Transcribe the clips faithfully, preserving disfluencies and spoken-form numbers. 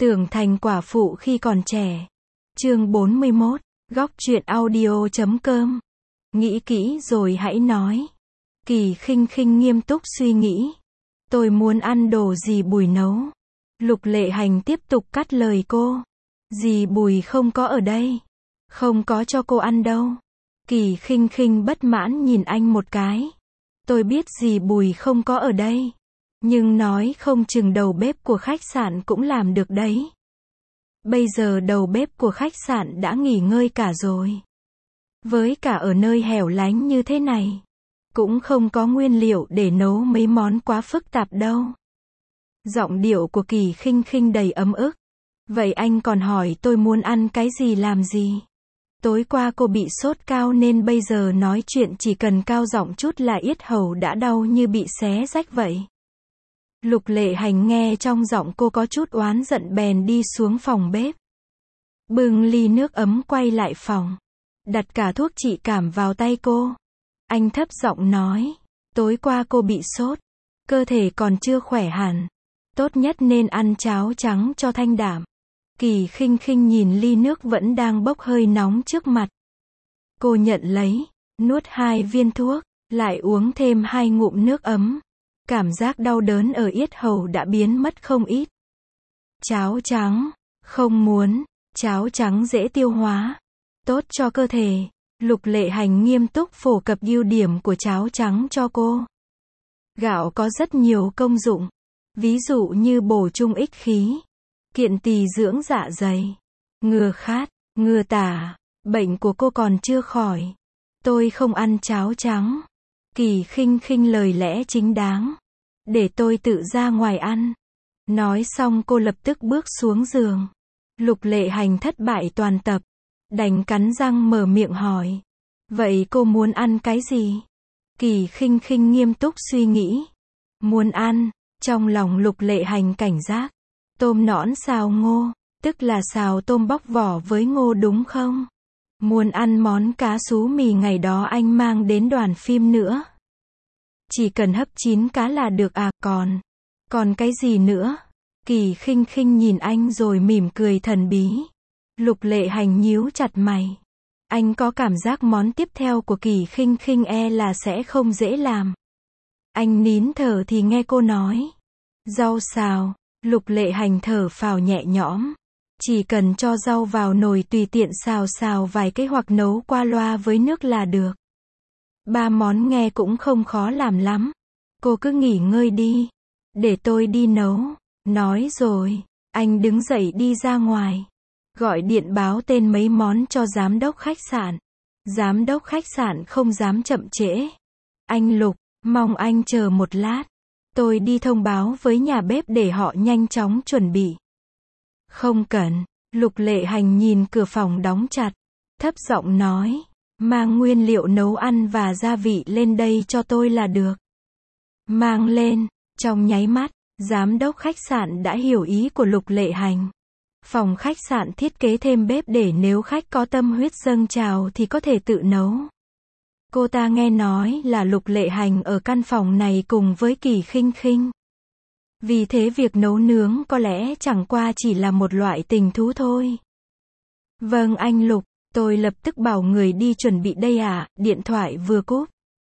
Tưởng thành quả phụ khi còn trẻ. Chương bốn mươi mốt, góc truyện audio chấm com. Nghĩ kỹ rồi hãy nói. Kỳ Khinh Khinh nghiêm túc suy nghĩ. Tôi muốn ăn đồ dì Bùi nấu. Lục Lệ Hành tiếp tục cắt lời cô. Dì Bùi không có ở đây. Không có cho cô ăn đâu. Kỳ Khinh Khinh bất mãn nhìn anh một cái. Tôi biết dì Bùi không có ở đây. Nhưng nói không chừng đầu bếp của khách sạn cũng làm được đấy. Bây giờ đầu bếp của khách sạn đã nghỉ ngơi cả rồi. Với cả ở nơi hẻo lánh như thế này, cũng không có nguyên liệu để nấu mấy món quá phức tạp đâu. Giọng điệu của Kỳ Khinh Khinh đầy ấm ức. Vậy anh còn hỏi tôi muốn ăn cái gì làm gì? Tối qua cô bị sốt cao nên bây giờ nói chuyện chỉ cần cao giọng chút là yết hầu đã đau như bị xé rách vậy. Lục Lệ Hành nghe trong giọng cô có chút oán giận bèn đi xuống phòng bếp. Bưng ly nước ấm quay lại phòng. Đặt cả thuốc trị cảm vào tay cô. Anh thấp giọng nói. Tối qua cô bị sốt. Cơ thể còn chưa khỏe hẳn. Tốt nhất nên ăn cháo trắng cho thanh đảm. Kỳ Khinh Khinh nhìn ly nước vẫn đang bốc hơi nóng trước mặt. Cô nhận lấy, nuốt hai viên thuốc, lại uống thêm hai ngụm nước ấm. Cảm giác đau đớn ở yết hầu đã biến mất không ít. Cháo trắng, không muốn, cháo trắng dễ tiêu hóa, tốt cho cơ thể. Lục Lệ Hành nghiêm túc phổ cập ưu điểm của cháo trắng cho cô. Gạo có rất nhiều công dụng, ví dụ như bổ trung ích khí, kiện tỳ dưỡng dạ dày, ngừa khát, ngừa tả. Bệnh của cô còn chưa khỏi. Tôi không ăn cháo trắng. Kỳ Khinh Khinh lời lẽ chính đáng. Để tôi tự ra ngoài ăn. Nói xong cô lập tức bước xuống giường. Lục Lệ Hành thất bại toàn tập. Đành cắn răng mở miệng hỏi. Vậy cô muốn ăn cái gì? Kỳ Khinh Khinh nghiêm túc suy nghĩ. Muốn ăn. Trong lòng Lục Lệ Hành cảnh giác. Tôm nõn xào ngô. Tức là xào tôm bóc vỏ với ngô đúng không? Muốn ăn món cá sú mì ngày đó anh mang đến đoàn phim nữa. Chỉ cần hấp chín cá là được à, còn, còn cái gì nữa? Kỳ Khinh Khinh nhìn anh rồi mỉm cười thần bí. Lục Lệ Hành nhíu chặt mày. Anh có cảm giác món tiếp theo của Kỳ Khinh Khinh e là sẽ không dễ làm. Anh nín thở thì nghe cô nói. Rau xào. Lục Lệ Hành thở phào nhẹ nhõm. Chỉ cần cho rau vào nồi tùy tiện xào xào vài cái hoặc nấu qua loa với nước là được. Ba món nghe cũng không khó làm lắm. Cô cứ nghỉ ngơi đi. Để tôi đi nấu. Nói rồi, anh đứng dậy đi ra ngoài. Gọi điện báo tên mấy món cho giám đốc khách sạn. Giám đốc khách sạn không dám chậm trễ. Anh Lục, mong anh chờ một lát. Tôi đi thông báo với nhà bếp để họ nhanh chóng chuẩn bị. Không cần. Lục Lệ Hành nhìn cửa phòng đóng chặt. Thấp giọng nói. Mang nguyên liệu nấu ăn và gia vị lên đây cho tôi là được. Mang lên. Trong nháy mắt, giám đốc khách sạn đã hiểu ý của Lục Lệ Hành. Phòng khách sạn thiết kế thêm bếp để nếu khách có tâm huyết dâng trào thì có thể tự nấu. Cô ta nghe nói là Lục Lệ Hành ở căn phòng này cùng với Kỳ Khinh Khinh. Vì thế việc nấu nướng có lẽ chẳng qua chỉ là một loại tình thú thôi. Vâng anh Lục, tôi lập tức bảo người đi chuẩn bị đây ạ, à, điện thoại vừa cúp.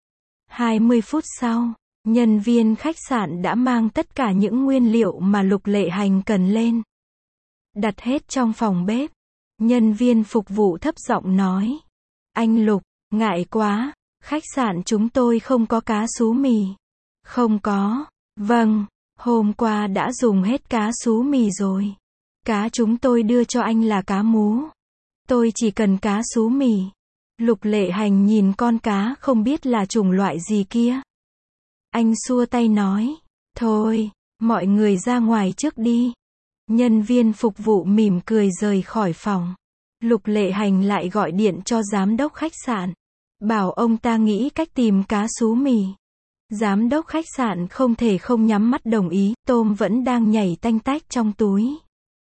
hai mươi phút sau, nhân viên khách sạn đã mang tất cả những nguyên liệu mà Lục Lệ Hành cần lên. Đặt hết trong phòng bếp. Nhân viên phục vụ thấp giọng nói. Anh Lục, ngại quá, khách sạn chúng tôi không có cá sú mì. Không có, vâng. Hôm qua đã dùng hết cá sú mì rồi. Cá chúng tôi đưa cho anh là cá mú. Tôi chỉ cần cá sú mì. Lục Lệ Hành nhìn con cá không biết là chủng loại gì kia. Anh xua tay nói. Thôi, mọi người ra ngoài trước đi. Nhân viên phục vụ mỉm cười rời khỏi phòng. Lục Lệ Hành lại gọi điện cho giám đốc khách sạn. Bảo ông ta nghĩ cách tìm cá sú mì. Giám đốc khách sạn không thể không nhắm mắt đồng ý, tôm vẫn đang nhảy tanh tách trong túi.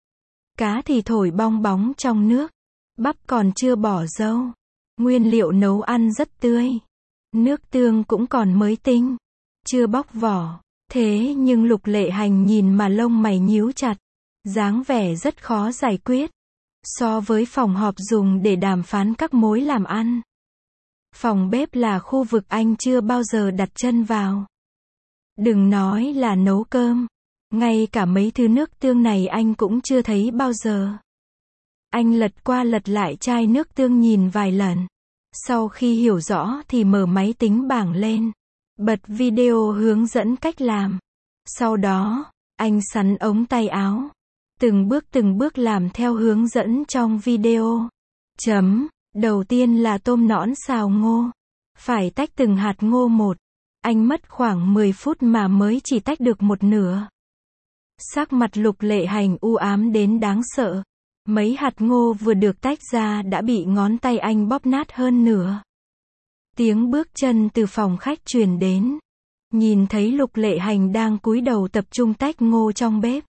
Cá thì thổi bong bóng trong nước. Bắp còn chưa bỏ dâu. Nguyên liệu nấu ăn rất tươi. Nước tương cũng còn mới tinh. Chưa bóc vỏ. Thế nhưng Lục Lệ Hành nhìn mà lông mày nhíu chặt. dáng vẻ rất khó giải quyết. So với phòng họp dùng để đàm phán các mối làm ăn, phòng bếp là khu vực anh chưa bao giờ đặt chân vào. Đừng nói là nấu cơm, ngay cả mấy thứ nước tương này anh cũng chưa thấy bao giờ. Anh lật qua lật lại chai nước tương nhìn vài lần. Sau khi hiểu rõ thì mở máy tính bảng lên, bật video hướng dẫn cách làm. Sau đó, anh sắn ống tay áo, từng bước từng bước làm theo hướng dẫn trong video. Chấm, đầu tiên là tôm nõn xào ngô. Phải tách từng hạt ngô một. Anh mất khoảng mười phút mà mới chỉ tách được một nửa. Sắc mặt Lục Lệ Hành u ám đến đáng sợ. Mấy hạt ngô vừa được tách ra đã bị ngón tay anh bóp nát hơn nửa. Tiếng bước chân từ phòng khách truyền đến. Nhìn thấy Lục Lệ Hành đang cúi đầu tập trung tách ngô trong bếp.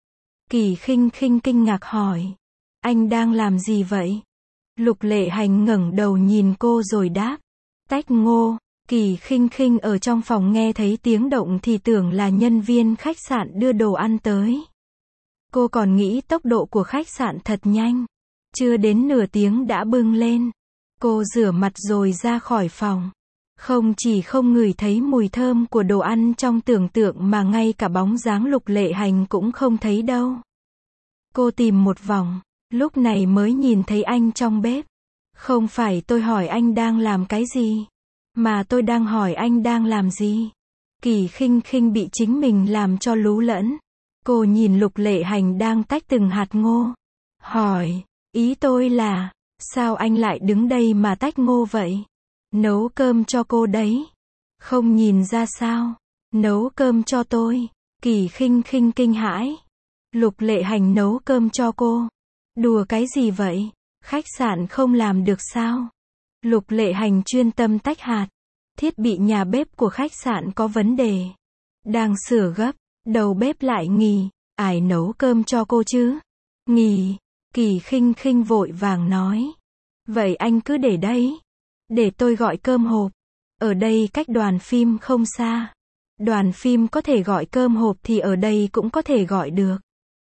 Kỳ Khinh Khinh kinh ngạc hỏi. Anh đang làm gì vậy? Lục Lệ Hành ngẩng đầu nhìn cô rồi đáp. Tách ngô. Kỳ Khinh Khinh ở trong phòng nghe thấy tiếng động thì tưởng là nhân viên khách sạn đưa đồ ăn tới. Cô còn nghĩ tốc độ của khách sạn thật nhanh. Chưa đến nửa tiếng đã bưng lên. Cô rửa mặt rồi ra khỏi phòng. Không chỉ không ngửi thấy mùi thơm của đồ ăn trong tưởng tượng mà ngay cả bóng dáng Lục Lệ Hành cũng không thấy đâu. Cô tìm một vòng, lúc này mới nhìn thấy anh trong bếp. Không phải tôi hỏi anh đang làm cái gì, mà tôi đang hỏi anh đang làm gì. Kỳ Khinh Khinh bị chính mình làm cho lú lẫn. Cô nhìn Lục Lệ Hành đang tách từng hạt ngô. Hỏi, ý tôi là, sao anh lại đứng đây mà tách ngô vậy? Nấu cơm cho cô đấy. Không nhìn ra sao? Nấu cơm cho tôi. Kỳ Khinh Khinh kinh hãi. Lục Lệ Hành nấu cơm cho cô. Đùa cái gì vậy? Khách sạn không làm được sao? Lục Lệ Hành chuyên tâm tách hạt. Thiết bị nhà bếp của khách sạn có vấn đề. Đang sửa gấp. Đầu bếp lại nghỉ. Ai nấu cơm cho cô chứ? Nghỉ. Kỳ Khinh Khinh vội vàng nói. Vậy anh cứ để đấy. Để tôi gọi cơm hộp. Ở đây cách đoàn phim không xa. Đoàn phim có thể gọi cơm hộp thì ở đây cũng có thể gọi được.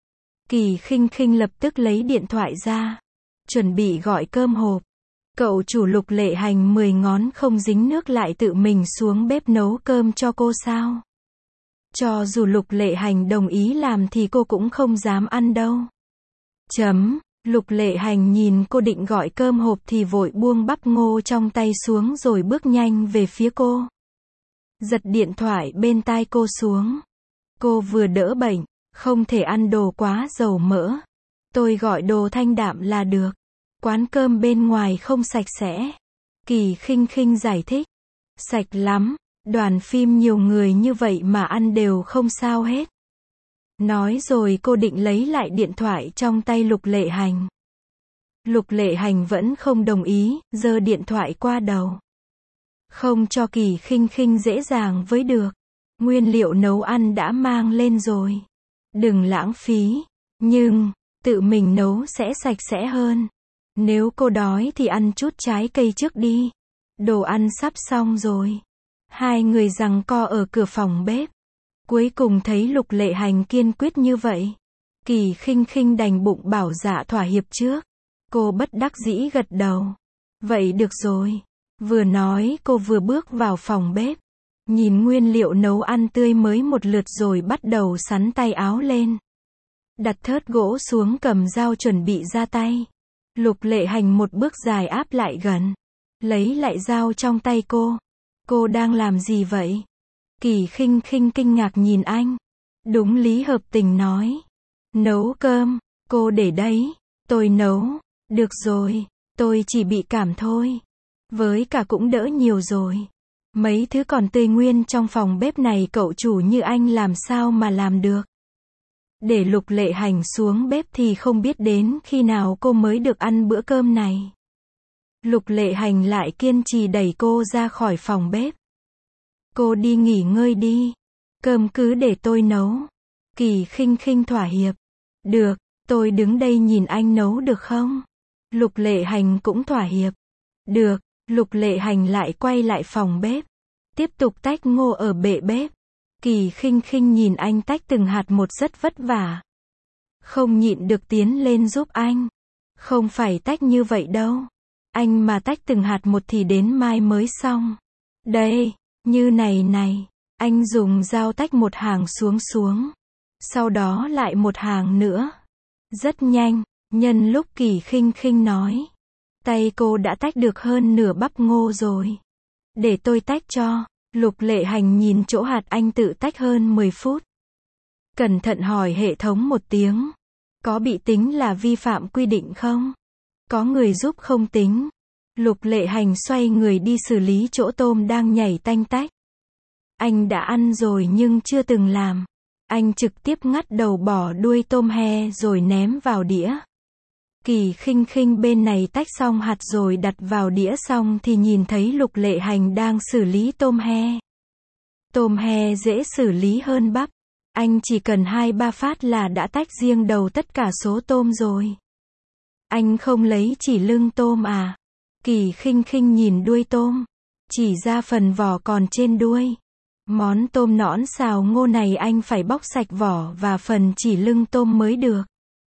Kỳ Khinh Khinh lập tức lấy điện thoại ra. Chuẩn bị gọi cơm hộp. Cậu chủ Lục Lệ Hành mười ngón không dính nước lại tự mình xuống bếp nấu cơm cho cô sao? Cho dù Lục Lệ Hành đồng ý làm thì cô cũng không dám ăn đâu. Chấm. Lục Lệ Hành nhìn cô định gọi cơm hộp thì vội buông bắp ngô trong tay xuống rồi bước nhanh về phía cô. Giật điện thoại bên tai cô xuống. Cô vừa đỡ bệnh, không thể ăn đồ quá dầu mỡ. Tôi gọi đồ thanh đạm là được. Quán cơm bên ngoài không sạch sẽ. Kỳ Khinh Khinh giải thích. Sạch lắm, đoàn phim nhiều người như vậy mà ăn đều không sao hết. Nói rồi cô định lấy lại điện thoại trong tay Lục Lệ Hành. Lục Lệ Hành vẫn không đồng ý, giơ điện thoại qua đầu. Không cho Kỳ Khinh Khinh dễ dàng với được. Nguyên liệu nấu ăn đã mang lên rồi. Đừng lãng phí. Nhưng, tự mình nấu sẽ sạch sẽ hơn. Nếu cô đói thì ăn chút trái cây trước đi. Đồ ăn sắp xong rồi. Hai người giằng co ở cửa phòng bếp. Cuối cùng thấy Lục Lệ Hành kiên quyết như vậy. Kỳ Khinh Khinh đành bụng bảo dạ thỏa hiệp trước. Cô bất đắc dĩ gật đầu. Vậy được rồi. Vừa nói cô vừa bước vào phòng bếp. Nhìn nguyên liệu nấu ăn tươi mới một lượt rồi bắt đầu sắn tay áo lên. Đặt thớt gỗ xuống cầm dao chuẩn bị ra tay. Lục Lệ Hành một bước dài áp lại gần. Lấy lại dao trong tay cô. Cô đang làm gì vậy? Kỳ Khinh Khinh kinh ngạc nhìn anh. Đúng lý hợp tình nói. Nấu cơm. Cô để đấy. Tôi nấu. Được rồi. Tôi chỉ bị cảm thôi. Với cả cũng đỡ nhiều rồi. Mấy thứ còn tươi nguyên trong phòng bếp này cậu chủ như anh làm sao mà làm được. Để Lục Lệ Hành xuống bếp thì không biết đến khi nào cô mới được ăn bữa cơm này. Lục Lệ Hành lại kiên trì đẩy cô ra khỏi phòng bếp. Cô đi nghỉ ngơi đi. Cơm cứ để tôi nấu. Kỳ Khinh Khinh thỏa hiệp. Được, tôi đứng đây nhìn anh nấu được không? Lục Lệ Hành cũng thỏa hiệp. Được, Lục Lệ Hành lại quay lại phòng bếp. Tiếp tục tách ngô ở bệ bếp. Kỳ Khinh Khinh nhìn anh tách từng hạt một rất vất vả. Không nhịn được tiến lên giúp anh. Không phải tách như vậy đâu. Anh mà tách từng hạt một thì đến mai mới xong. Đây, như này này. Anh dùng dao tách một hàng xuống xuống. Sau đó lại một hàng nữa. Rất nhanh, nhân lúc Kỳ Khinh Khinh nói. Tay cô đã tách được hơn nửa bắp ngô rồi. Để tôi tách cho. Lục Lệ Hành nhìn chỗ hạt anh tự tách hơn mười phút. Cẩn thận hỏi hệ thống một tiếng. Có bị tính là vi phạm quy định không? Có người giúp không tính. Lục Lệ Hành xoay người đi xử lý chỗ tôm đang nhảy tanh tách. Anh đã ăn rồi nhưng chưa từng làm. Anh trực tiếp ngắt đầu bỏ đuôi tôm he rồi ném vào đĩa. Kỳ Khinh Khinh bên này tách xong hạt rồi đặt vào đĩa xong thì nhìn thấy Lục Lệ Hành đang xử lý tôm he. Tôm he dễ xử lý hơn bắp. Anh chỉ cần hai ba phát là đã tách riêng đầu tất cả số tôm rồi. Anh không lấy chỉ lưng tôm à? Kỳ Khinh Khinh nhìn đuôi tôm. Chỉ ra phần vỏ còn trên đuôi. Món tôm nõn xào ngô này anh phải bóc sạch vỏ và phần chỉ lưng tôm mới được.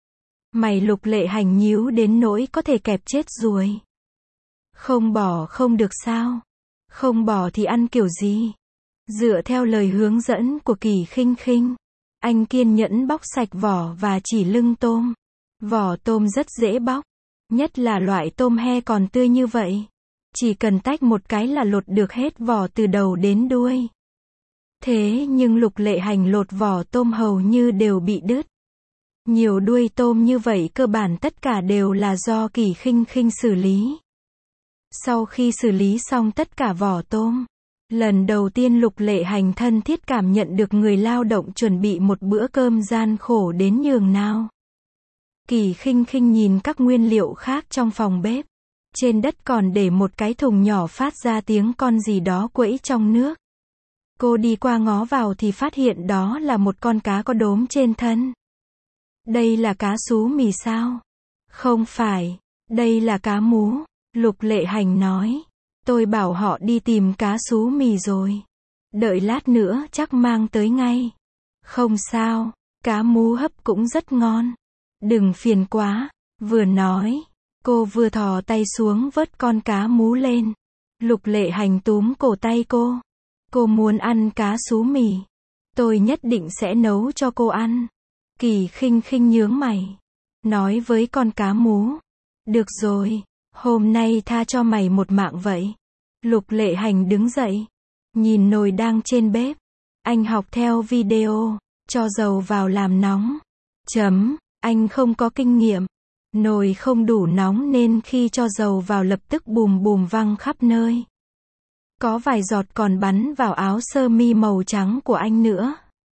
Mày Lục Lệ Hành nhíu đến nỗi có thể kẹp chết ruồi. Không bỏ không được sao? Không bỏ thì ăn kiểu gì? Dựa theo lời hướng dẫn của Kỳ Khinh Khinh, anh kiên nhẫn bóc sạch vỏ và chỉ lưng tôm. Vỏ tôm rất dễ bóc, nhất là loại tôm he còn tươi như vậy. Chỉ cần tách một cái là lột được hết vỏ từ đầu đến đuôi. Thế nhưng Lục Lệ Hành lột vỏ tôm hầu như đều bị đứt. Nhiều đuôi tôm như vậy cơ bản tất cả đều là do Kỳ Khinh Khinh xử lý. Sau khi xử lý xong tất cả vỏ tôm, lần đầu tiên Lục Lệ Hành thân thiết cảm nhận được người lao động chuẩn bị một bữa cơm gian khổ đến nhường nào. Kỳ Khinh Khinh nhìn các nguyên liệu khác trong phòng bếp. Trên đất còn để một cái thùng nhỏ phát ra tiếng con gì đó quẫy trong nước. Cô đi qua ngó vào thì phát hiện đó là một con cá có đốm trên thân. Đây là cá sú mì sao? Không phải, đây là cá mú. Lục Lệ Hành nói. Tôi bảo họ đi tìm cá sú mì rồi. Đợi lát nữa chắc mang tới ngay. Không sao, cá mú hấp cũng rất ngon. Đừng phiền quá. Vừa nói, cô vừa thò tay xuống vớt con cá mú lên. Lục Lệ Hành túm cổ tay cô. Cô muốn ăn cá sú mì. Tôi nhất định sẽ nấu cho cô ăn. Kỳ Khinh Khinh nhướng mày. Nói với con cá mú. Được rồi, hôm nay tha cho mày một mạng vậy. Lục Lệ Hành đứng dậy. Nhìn nồi đang trên bếp. Anh học theo video. Cho dầu vào làm nóng. Chấm, anh không có kinh nghiệm. Nồi không đủ nóng nên khi cho dầu vào lập tức bùm bùm văng khắp nơi. Có vài giọt còn bắn vào áo sơ mi màu trắng của anh nữa.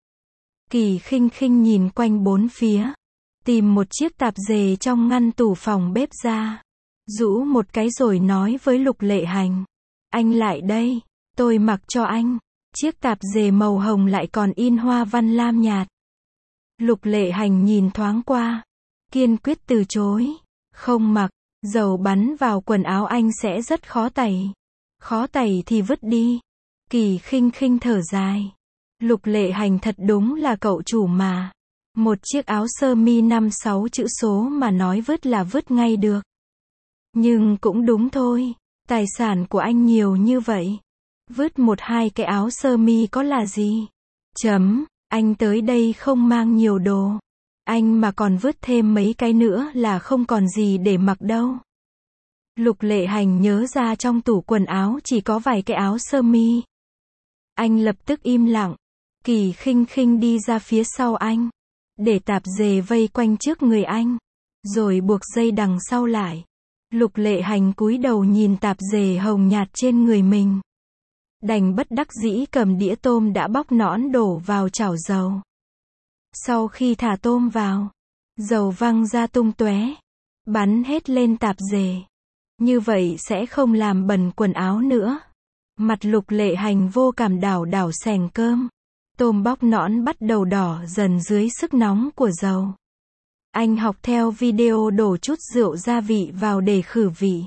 Kỳ Khinh Khinh nhìn quanh bốn phía. Tìm một chiếc tạp dề trong ngăn tủ phòng bếp ra. Rũ một cái rồi nói với Lục Lệ Hành. Anh lại đây, tôi mặc cho anh. Chiếc tạp dề màu hồng lại còn in hoa văn lam nhạt. Lục Lệ Hành nhìn thoáng qua. Kiên quyết từ chối. Không mặc, dầu bắn vào quần áo anh sẽ rất khó tẩy. Khó tẩy thì vứt đi. Kỳ Khinh Khinh thở dài. Lục Lệ Hành thật đúng là cậu chủ mà. Một chiếc áo sơ mi năm sáu chữ số mà nói vứt là vứt ngay được. Nhưng cũng đúng thôi. Tài sản của anh nhiều như vậy. Vứt một hai cái áo sơ mi có là gì? Chấm, anh tới đây không mang nhiều đồ. Anh mà còn vứt thêm mấy cái nữa là không còn gì để mặc đâu. Lục Lệ Hành nhớ ra trong tủ quần áo chỉ có vài cái áo sơ mi. Anh lập tức im lặng. Kỳ Khinh Khinh đi ra phía sau anh. Để tạp dề vây quanh trước người anh. Rồi buộc dây đằng sau lại. Lục Lệ Hành cúi đầu nhìn tạp dề hồng nhạt trên người mình. Đành bất đắc dĩ cầm đĩa tôm đã bóc nõn đổ vào chảo dầu. Sau khi thả tôm vào, dầu văng ra tung tóe, bắn hết lên tạp dề. Như vậy sẽ không làm bẩn quần áo nữa. Mặt Lục Lệ Hành vô cảm đảo đảo xẻng cơm. Tôm bóc nõn bắt đầu đỏ dần dưới sức nóng của dầu. Anh học theo video đổ chút rượu gia vị vào để khử vị.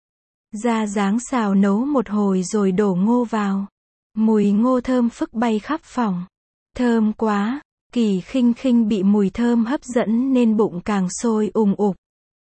Ra dáng xào nấu một hồi rồi đổ ngô vào. Mùi ngô thơm phức bay khắp phòng. Thơm quá. Kỳ Khinh Khinh bị mùi thơm hấp dẫn nên bụng càng sôi ùng ục.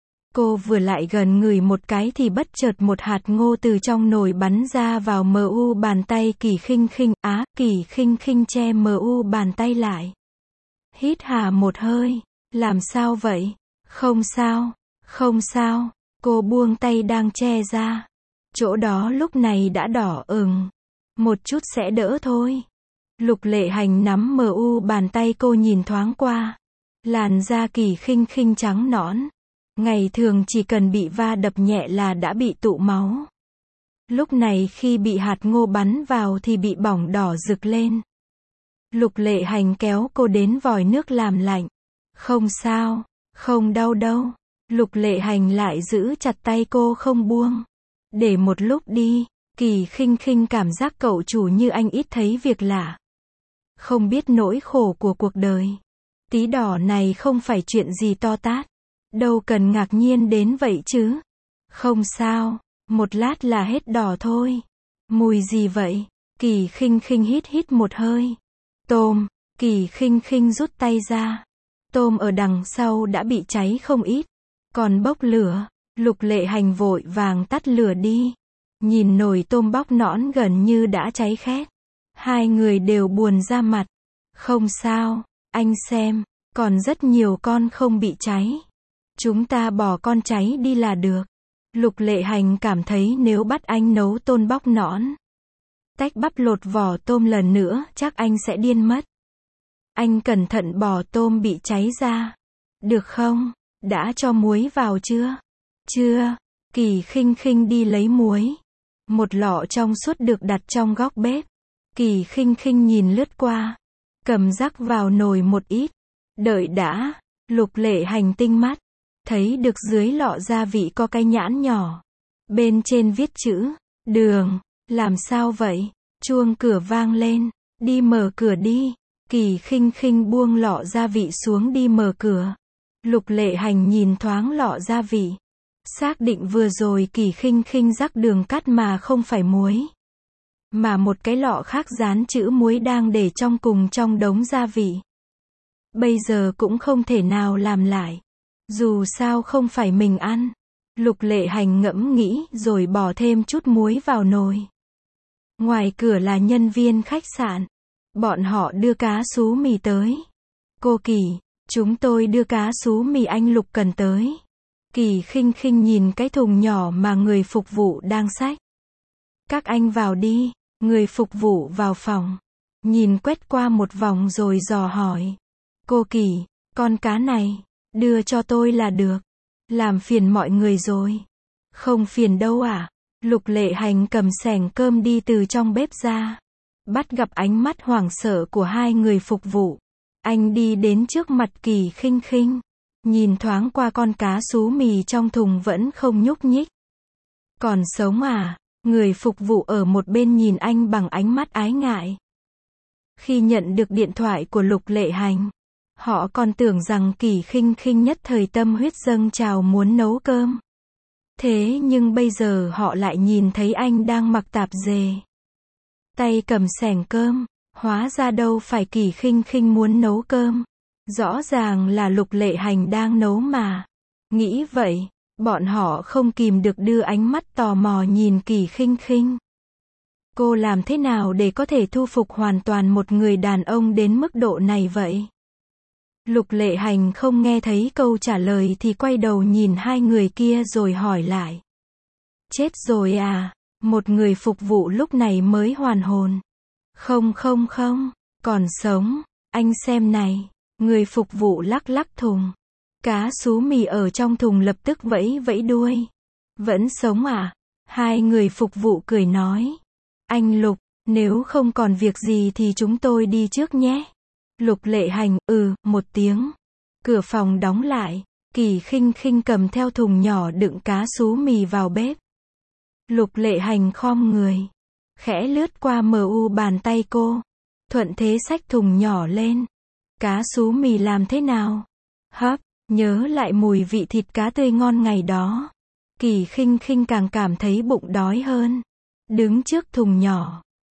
Cô vừa lại gần ngửi một cái thì bất chợt một hạt ngô từ trong nồi bắn ra vào mờ u bàn tay Kỳ Khinh Khinh. Á, Kỳ Khinh Khinh che mờ u bàn tay lại. Hít hà một hơi. Làm sao vậy? Không sao, không sao. Cô buông tay đang che ra. Chỗ đó lúc này đã đỏ ửng. Một chút sẽ đỡ thôi. Lục Lệ Hành nắm mờ u bàn tay cô nhìn thoáng qua. Làn da Kỳ Khinh Khinh trắng nõn. Ngày thường chỉ cần bị va đập nhẹ là đã bị tụ máu. Lúc này khi bị hạt ngô bắn vào thì bị bỏng đỏ rực lên. Lục Lệ Hành kéo cô đến vòi nước làm lạnh. Không sao, không đau đâu. Lục Lệ Hành lại giữ chặt tay cô không buông. Để một lúc đi. Kỳ Khinh Khinh cảm giác cậu chủ như anh ít thấy việc lạ. Không biết nỗi khổ của cuộc đời. Tí đỏ này không phải chuyện gì to tát. Đâu cần ngạc nhiên đến vậy chứ. Không sao, một lát là hết đỏ thôi. Mùi gì vậy? Kỳ Khinh Khinh hít hít một hơi. Tôm. Kỳ Khinh Khinh rút tay ra. Tôm ở đằng sau đã bị cháy không ít. Còn bốc lửa. Lục Lệ Hành vội vàng tắt lửa đi. Nhìn nồi tôm bóc nõn gần như đã cháy khét. Hai người đều buồn ra mặt. Không sao, anh xem, còn rất nhiều con không bị cháy. Chúng ta bỏ con cháy đi là được. Lục Lệ Hành cảm thấy nếu bắt anh nấu tôm bóc nõn, tách bắp lột vỏ tôm lần nữa, chắc anh sẽ điên mất. Anh cẩn thận bỏ tôm bị cháy ra. Được không? Đã cho muối vào chưa? Chưa. Kỳ Khinh Khinh đi lấy muối. Một lọ trong suốt được đặt trong góc bếp. Kỳ Khinh Khinh nhìn lướt qua. Cầm rắc vào nồi một ít. Đợi đã. Lục Lệ Hành tinh mắt. Thấy được dưới lọ gia vị có cái nhãn nhỏ. Bên trên viết chữ. Đường. Làm sao vậy? Chuông cửa vang lên. Đi mở cửa đi. Kỳ Khinh Khinh buông lọ gia vị xuống đi mở cửa. Lục Lệ Hành nhìn thoáng lọ gia vị. Xác định vừa rồi Kỳ Khinh Khinh rắc đường cắt mà không phải muối. Mà một cái lọ khác dán chữ muối đang để trong cùng trong đống gia vị. Bây giờ cũng không thể nào làm lại. Dù sao không phải mình ăn. Lục Lệ Hành ngẫm nghĩ rồi bỏ thêm chút muối vào nồi. Ngoài cửa là nhân viên khách sạn. Bọn họ đưa cá sú mì tới. Cô Kỳ, chúng tôi đưa cá sú mì anh Lục cần tới. Kỳ Khinh Khinh nhìn cái thùng nhỏ mà người phục vụ đang xách. Các anh vào đi. Người phục vụ vào phòng. Nhìn quét qua một vòng rồi dò hỏi. Cô Kỳ, con cá này, đưa cho tôi là được. Làm phiền mọi người rồi. Không phiền đâu à. Lục Lệ Hành cầm xẻng cơm đi từ trong bếp ra. Bắt gặp ánh mắt hoảng sợ của hai người phục vụ. Anh đi đến trước mặt Kỳ Khinh Khinh. Nhìn thoáng qua con cá sú mì trong thùng vẫn không nhúc nhích. Còn sống à? Người phục vụ ở một bên nhìn anh bằng ánh mắt ái ngại. Khi nhận được điện thoại của Lục Lệ Hành, họ còn tưởng rằng Kỳ Khinh Khinh nhất thời tâm huyết dâng trào muốn nấu cơm. Thế nhưng bây giờ họ lại nhìn thấy anh đang mặc tạp dề. Tay cầm xẻng cơm, hóa ra đâu phải Kỳ Khinh Khinh muốn nấu cơm. Rõ ràng là Lục Lệ Hành đang nấu mà. Nghĩ vậy, bọn họ không kìm được đưa ánh mắt tò mò nhìn Kỳ Khinh Khinh. Cô làm thế nào để có thể thu phục hoàn toàn một người đàn ông đến mức độ này vậy? Lục Lệ Hành không nghe thấy câu trả lời thì quay đầu nhìn hai người kia rồi hỏi lại. Chết rồi à? Một người phục vụ lúc này mới hoàn hồn. Không không không, còn sống, anh xem này. Người phục vụ lắc lắc thùng. Cá sú mì ở trong thùng lập tức vẫy vẫy đuôi. Vẫn sống à? Hai người phục vụ cười nói. Anh Lục, nếu không còn việc gì thì chúng tôi đi trước nhé. Lục Lệ Hành, ừ, một tiếng. Cửa phòng đóng lại. Kỳ Khinh Khinh cầm theo thùng nhỏ đựng cá sú mì vào bếp. Lục Lệ Hành khom người. Khẽ lướt qua mờ u bàn tay cô. Thuận thế xách thùng nhỏ lên. Cá sú mì làm thế nào? Hấp, nhớ lại mùi vị thịt cá tươi ngon ngày đó. Kỳ Khinh Khinh càng cảm thấy bụng đói hơn. Đứng trước thùng nhỏ,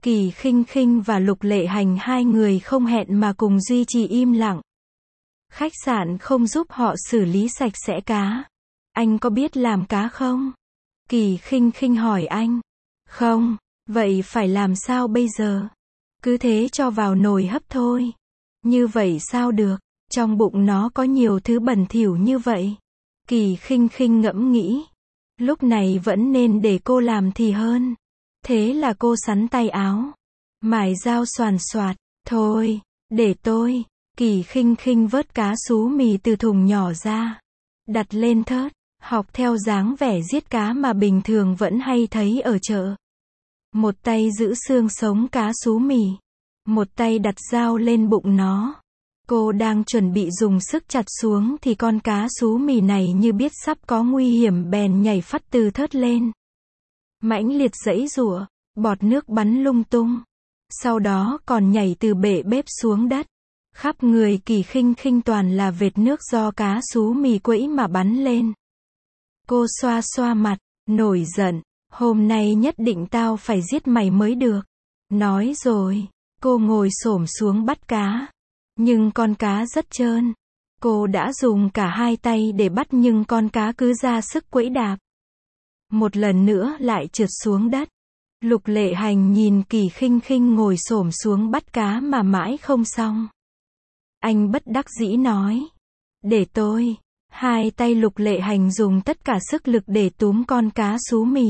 Kỳ Khinh Khinh và Lục Lệ Hành hai người không hẹn mà cùng duy trì im lặng. Khách sạn không giúp họ xử lý sạch sẽ cá. Anh có biết làm cá không? Kỳ Khinh Khinh hỏi anh. Không, vậy phải làm sao bây giờ? Cứ thế cho vào nồi hấp thôi. Như vậy sao được? Trong bụng nó có nhiều thứ bẩn thỉu như vậy. Kỳ Khinh Khinh ngẫm nghĩ. Lúc này vẫn nên để cô làm thì hơn. Thế là cô sắn tay áo. Mài dao xoàn xoạt. Thôi, để tôi. Kỳ Khinh Khinh vớt cá sú mì từ thùng nhỏ ra. Đặt lên thớt. Học theo dáng vẻ giết cá mà bình thường vẫn hay thấy ở chợ. Một tay giữ xương sống cá sú mì. Một tay đặt dao lên bụng nó. Cô đang chuẩn bị dùng sức chặt xuống thì con cá sú mì này như biết sắp có nguy hiểm bèn nhảy phắt từ thớt lên. Mãnh liệt giãy giụa, bọt nước bắn lung tung. Sau đó còn nhảy từ bệ bếp xuống đất. Khắp người Kỳ Khinh Khinh toàn là vệt nước do cá sú mì quẫy mà bắn lên. Cô xoa xoa mặt, nổi giận. Hôm nay nhất định tao phải giết mày mới được. Nói rồi, cô ngồi xổm xuống bắt cá. Nhưng con cá rất trơn. Cô đã dùng cả hai tay để bắt nhưng con cá cứ ra sức quẫy đạp. Một lần nữa lại trượt xuống đất. Lục Lệ Hành nhìn Kỳ Khinh Khinh ngồi xổm xuống bắt cá mà mãi không xong. Anh bất đắc dĩ nói. Để tôi. Hai tay Lục Lệ Hành dùng tất cả sức lực để túm con cá sú mì.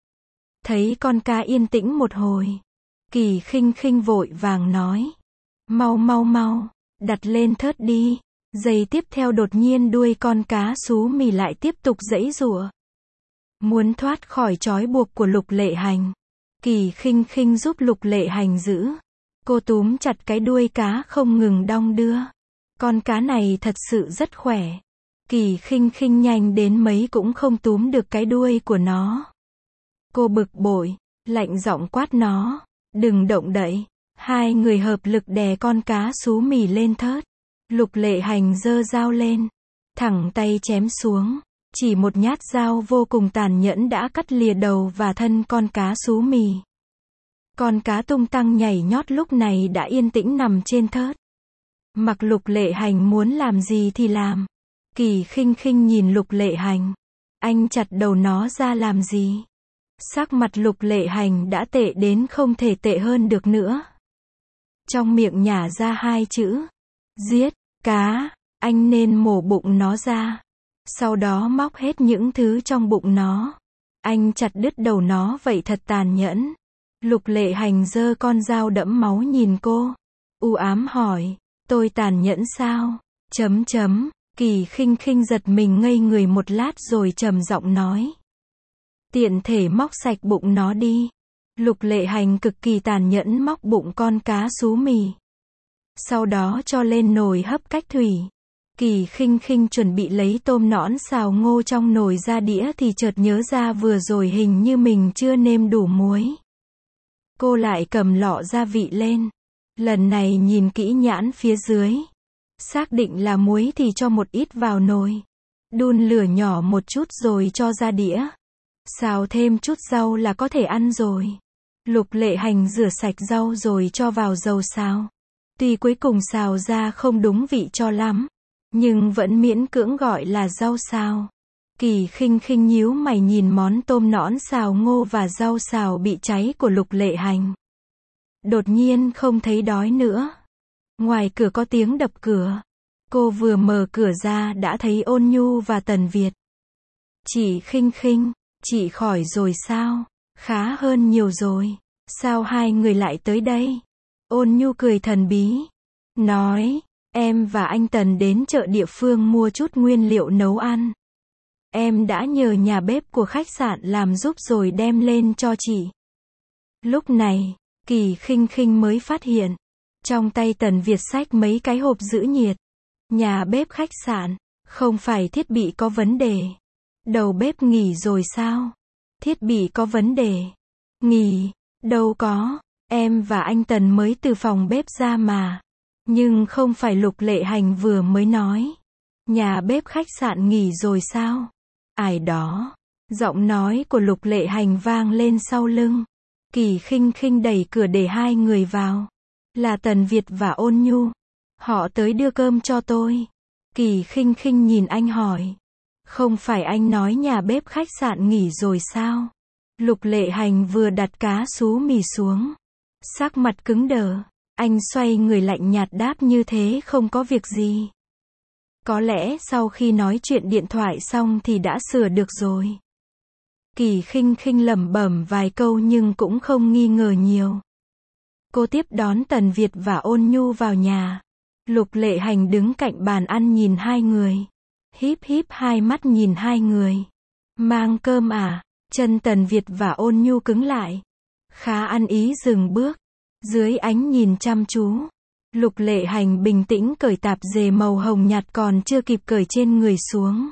Thấy con cá yên tĩnh một hồi. Kỳ Khinh Khinh vội vàng nói. Mau mau mau, đặt lên thớt đi. Giây tiếp theo đột nhiên đuôi con cá sú mì lại tiếp tục giãy giụa. Muốn thoát khỏi trói buộc của Lục Lệ Hành. Kỳ Khinh Khinh giúp Lục Lệ Hành giữ. Cô túm chặt cái đuôi cá không ngừng đong đưa. Con cá này thật sự rất khỏe. Kỳ Khinh Khinh nhanh đến mấy cũng không túm được cái đuôi của nó. Cô bực bội, lạnh giọng quát nó. Đừng động đậy. Hai người hợp lực đè con cá sú mì lên thớt. Lục Lệ Hành giơ dao lên. Thẳng tay chém xuống. Chỉ một nhát dao vô cùng tàn nhẫn đã cắt lìa đầu và thân con cá sú mì. Con cá tung tăng nhảy nhót lúc này đã yên tĩnh nằm trên thớt. Mặc Lục Lệ Hành muốn làm gì thì làm. Kỳ Khinh Khinh nhìn Lục Lệ Hành. Anh chặt đầu nó ra làm gì? Sắc mặt Lục Lệ Hành đã tệ đến không thể tệ hơn được nữa. Trong miệng nhả ra hai chữ. Giết, cá, anh nên mổ bụng nó ra. Sau đó móc hết những thứ trong bụng nó. Anh chặt đứt đầu nó vậy thật tàn nhẫn. Lục Lệ Hành giơ con dao đẫm máu nhìn cô. U ám hỏi, tôi tàn nhẫn sao? Chấm chấm, Kỳ Khinh Khinh giật mình ngây người một lát rồi trầm giọng nói. Tiện thể móc sạch bụng nó đi. Lục Lệ Hành cực kỳ tàn nhẫn móc bụng con cá sú mì. Sau đó cho lên nồi hấp cách thủy. Kỳ Khinh Khinh chuẩn bị lấy tôm nõn xào ngô trong nồi ra đĩa thì chợt nhớ ra vừa rồi hình như mình chưa nêm đủ muối. Cô lại cầm lọ gia vị lên. Lần này nhìn kỹ nhãn phía dưới. Xác định là muối thì cho một ít vào nồi. Đun lửa nhỏ một chút rồi cho ra đĩa. Xào thêm chút rau là có thể ăn rồi. Lục Lệ Hành rửa sạch rau rồi cho vào dầu xào. Tuy cuối cùng xào ra không đúng vị cho lắm, nhưng vẫn miễn cưỡng gọi là rau xào. Kỳ Khinh Khinh nhíu mày nhìn món tôm nõn xào ngô và rau xào bị cháy của Lục Lệ Hành. Đột nhiên không thấy đói nữa. Ngoài cửa có tiếng đập cửa. Cô vừa mở cửa ra đã thấy Ôn Nhu và Tần Việt. Chị Khinh Khinh, chị khỏi rồi sao? Khá hơn nhiều rồi. Sao hai người lại tới đây? Ôn Nhu cười thần bí. Nói, em và anh Tần đến chợ địa phương mua chút nguyên liệu nấu ăn. Em đã nhờ nhà bếp của khách sạn làm giúp rồi đem lên cho chị. Lúc này, Kỳ Khinh Khinh mới phát hiện. Trong tay Tần Việt xách mấy cái hộp giữ nhiệt. Nhà bếp khách sạn, không phải thiết bị có vấn đề. Đầu bếp nghỉ rồi sao? Thiết bị có vấn đề. Nghỉ, đâu có, em và anh Tần mới từ phòng bếp ra mà. Nhưng không phải Lục Lệ Hành vừa mới nói. Nhà bếp khách sạn nghỉ rồi sao? Ai đó? Giọng nói của Lục Lệ Hành vang lên sau lưng. Kỳ Khinh Khinh đẩy cửa để hai người vào. Là Tần Việt và Ôn Nhu. Họ tới đưa cơm cho tôi. Kỳ Khinh Khinh nhìn anh hỏi. Không phải anh nói nhà bếp khách sạn nghỉ rồi sao? Lục Lệ Hành vừa đặt cá sú mì xuống. Sắc mặt cứng đờ. Anh xoay người lạnh nhạt đáp như thế không có việc gì. Có lẽ sau khi nói chuyện điện thoại xong thì đã sửa được rồi. Kỳ Khinh Khinh lẩm bẩm vài câu nhưng cũng không nghi ngờ nhiều. Cô tiếp đón Tần Việt và Ôn Nhu vào nhà. Lục Lệ Hành đứng cạnh bàn ăn nhìn hai người. Híp híp hai mắt nhìn hai người. Mang cơm à? Chân Tần Việt và Ôn Nhu cứng lại. Khá ăn ý dừng bước. Dưới ánh nhìn chăm chú, Lục Lệ Hành bình tĩnh cởi tạp dề màu hồng nhạt còn chưa kịp cởi trên người xuống.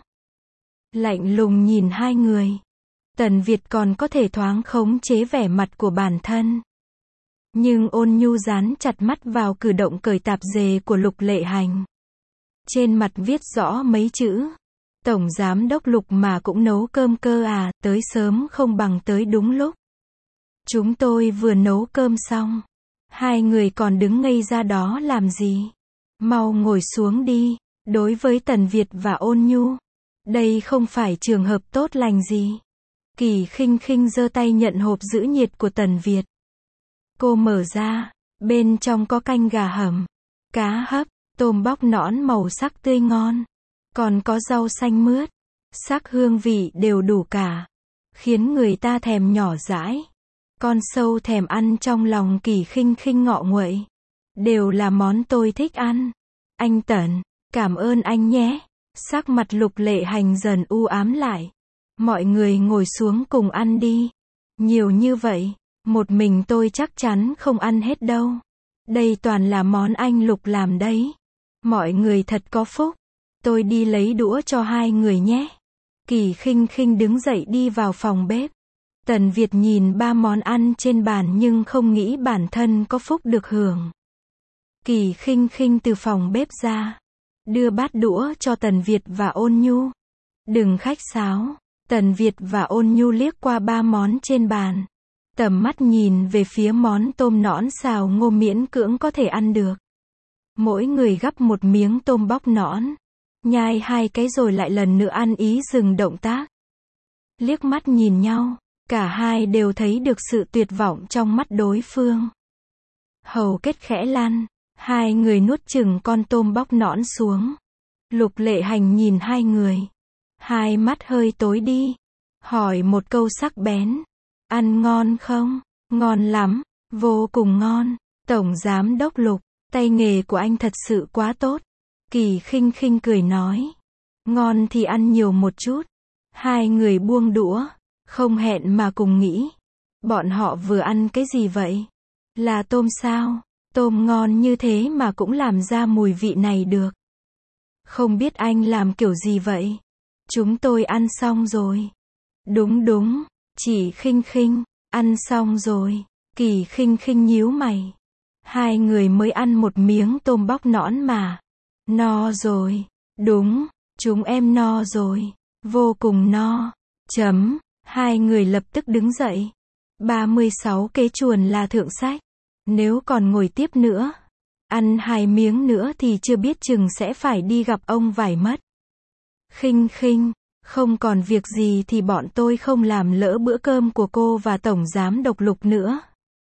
Lạnh lùng nhìn hai người. Tần Việt còn có thể thoáng khống chế vẻ mặt của bản thân. Nhưng Ôn Nhu dán chặt mắt vào cử động cởi tạp dề của Lục Lệ Hành. Trên mặt viết rõ mấy chữ. Tổng giám đốc Lục mà cũng nấu cơm cơ à, tới sớm không bằng tới đúng lúc. Chúng tôi vừa nấu cơm xong. Hai người còn đứng ngây ra đó làm gì? Mau ngồi xuống đi. Đối với Tần Việt và Ôn Nhu, đây không phải trường hợp tốt lành gì. Kỳ Khinh Khinh giơ tay nhận hộp giữ nhiệt của Tần Việt. Cô mở ra, bên trong có canh gà hầm, cá hấp, tôm bóc nõn màu sắc tươi ngon, còn có rau xanh mướt, sắc hương vị đều đủ cả, khiến người ta thèm nhỏ dãi. Con sâu thèm ăn trong lòng Kỳ Khinh Khinh ngọ nguậy. Đều là món tôi thích ăn. Anh Tần, cảm ơn anh nhé. Sắc mặt Lục Lệ Hành dần u ám lại. Mọi người ngồi xuống cùng ăn đi. Nhiều như vậy, một mình tôi chắc chắn không ăn hết đâu. Đây toàn là món anh Lục làm đấy. Mọi người thật có phúc. Tôi đi lấy đũa cho hai người nhé. Kỳ Khinh Khinh đứng dậy đi vào phòng bếp. Tần Việt nhìn ba món ăn trên bàn nhưng không nghĩ bản thân có phúc được hưởng. Kỳ Khinh Khinh từ phòng bếp ra, đưa bát đũa cho Tần Việt và Ôn Nhu. Đừng khách sáo. Tần Việt và Ôn Nhu liếc qua ba món trên bàn. Tầm mắt nhìn về phía món tôm nõn xào ngô miễn cưỡng có thể ăn được. Mỗi người gắp một miếng tôm bóc nõn. Nhai hai cái rồi lại lần nữa ăn ý dừng động tác. Liếc mắt nhìn nhau. Cả hai đều thấy được sự tuyệt vọng trong mắt đối phương. Hầu kết khẽ lăn. Hai người nuốt chừng con tôm bóc nõn xuống. Lục Lệ Hành nhìn hai người. Hai mắt hơi tối đi. Hỏi một câu sắc bén. Ăn ngon không? Ngon lắm. Vô cùng ngon. Tổng giám đốc Lục, tay nghề của anh thật sự quá tốt. Kỳ Khinh Khinh cười nói. Ngon thì ăn nhiều một chút. Hai người buông đũa. Không hẹn mà cùng nghĩ. Bọn họ vừa ăn cái gì vậy? Là tôm sao? Tôm ngon như thế mà cũng làm ra mùi vị này được. Không biết anh làm kiểu gì vậy? Chúng tôi ăn xong rồi. Đúng đúng, chỉ Khinh Khinh, ăn xong rồi. Kỳ Khinh Khinh nhíu mày. Hai người mới ăn một miếng tôm bóc nõn mà. No rồi. Đúng, chúng em no rồi. Vô cùng no. Chấm. Hai người lập tức đứng dậy. ba mươi sáu kế chuồn là thượng sách. Nếu còn ngồi tiếp nữa, ăn hai miếng nữa thì chưa biết chừng sẽ phải đi gặp ông vải mất. Khinh Khinh, không còn việc gì thì bọn tôi không làm lỡ bữa cơm của cô và Tổng Giám đốc Lục nữa.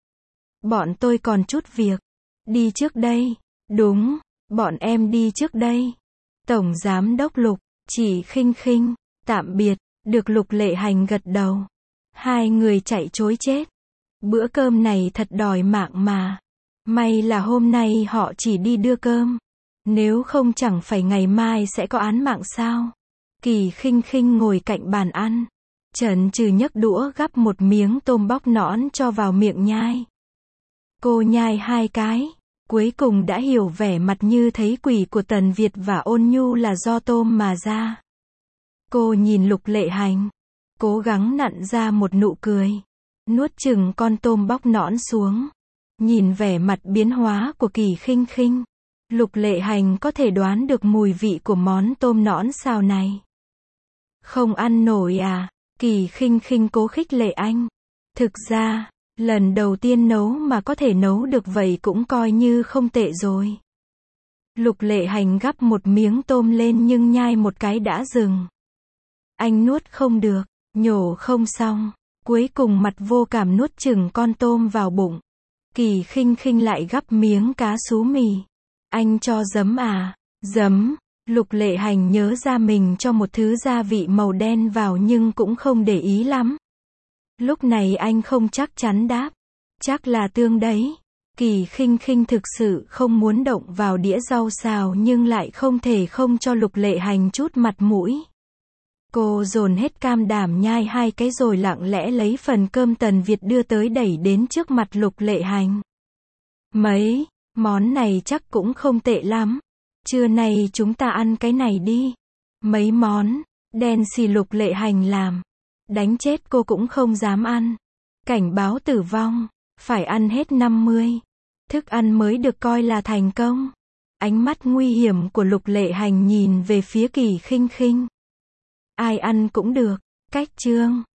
Bọn tôi còn chút việc. Đi trước đây. Đúng, bọn em đi trước đây. Tổng Giám đốc Lục, chỉ Khinh Khinh, tạm biệt. Được Lục Lệ Hành gật đầu. Hai người chạy trối chết. Bữa cơm này thật đòi mạng mà. May là hôm nay họ chỉ đi đưa cơm. Nếu không chẳng phải ngày mai sẽ có án mạng sao. Kỳ Khinh Khinh ngồi cạnh bàn ăn. Chần chừ nhấc đũa gắp một miếng tôm bóc nõn cho vào miệng nhai. Cô nhai hai cái. Cuối cùng đã hiểu vẻ mặt như thấy quỷ của Tần Việt và Ôn Nhu là do tôm mà ra. Cô nhìn Lục Lệ Hành. Cố gắng nặn ra một nụ cười. Nuốt chừng con tôm bóc nõn xuống. Nhìn vẻ mặt biến hóa của Kỳ Khinh Khinh. Lục Lệ Hành có thể đoán được mùi vị của món tôm nõn xào này. Không ăn nổi à? Kỳ Khinh Khinh cố khích lệ anh. Thực ra, Lần đầu tiên nấu mà có thể nấu được vậy cũng coi như không tệ rồi. Lục Lệ Hành gắp một miếng tôm lên nhưng nhai một cái đã dừng. Anh nuốt không được, nhổ không xong, cuối cùng mặt vô cảm nuốt chửng con tôm vào bụng. Kỳ Khinh Khinh lại gắp miếng cá sú mì. Anh cho giấm à? Giấm. Lục Lệ Hành nhớ ra mình cho một thứ gia vị màu đen vào nhưng cũng không để ý lắm. Lúc này anh không chắc chắn đáp. Chắc là tương đấy. Kỳ Khinh Khinh thực sự không muốn động vào đĩa rau xào nhưng lại không thể không cho Lục Lệ Hành chút mặt mũi. Cô dồn hết can đảm nhai hai cái rồi lặng lẽ lấy phần cơm Tần Việt đưa tới đẩy đến trước mặt Lục Lệ Hành. Mấy, món này chắc cũng không tệ lắm. Trưa nay chúng ta ăn cái này đi. Mấy món, đen xì Lục Lệ Hành làm. Đánh chết cô cũng không dám ăn. Cảnh báo tử vong, phải ăn hết năm mươi. Thức ăn mới được coi là thành công. Ánh mắt nguy hiểm của Lục Lệ Hành nhìn về phía Kỳ Khinh Khinh. Ai ăn cũng được, cách chương.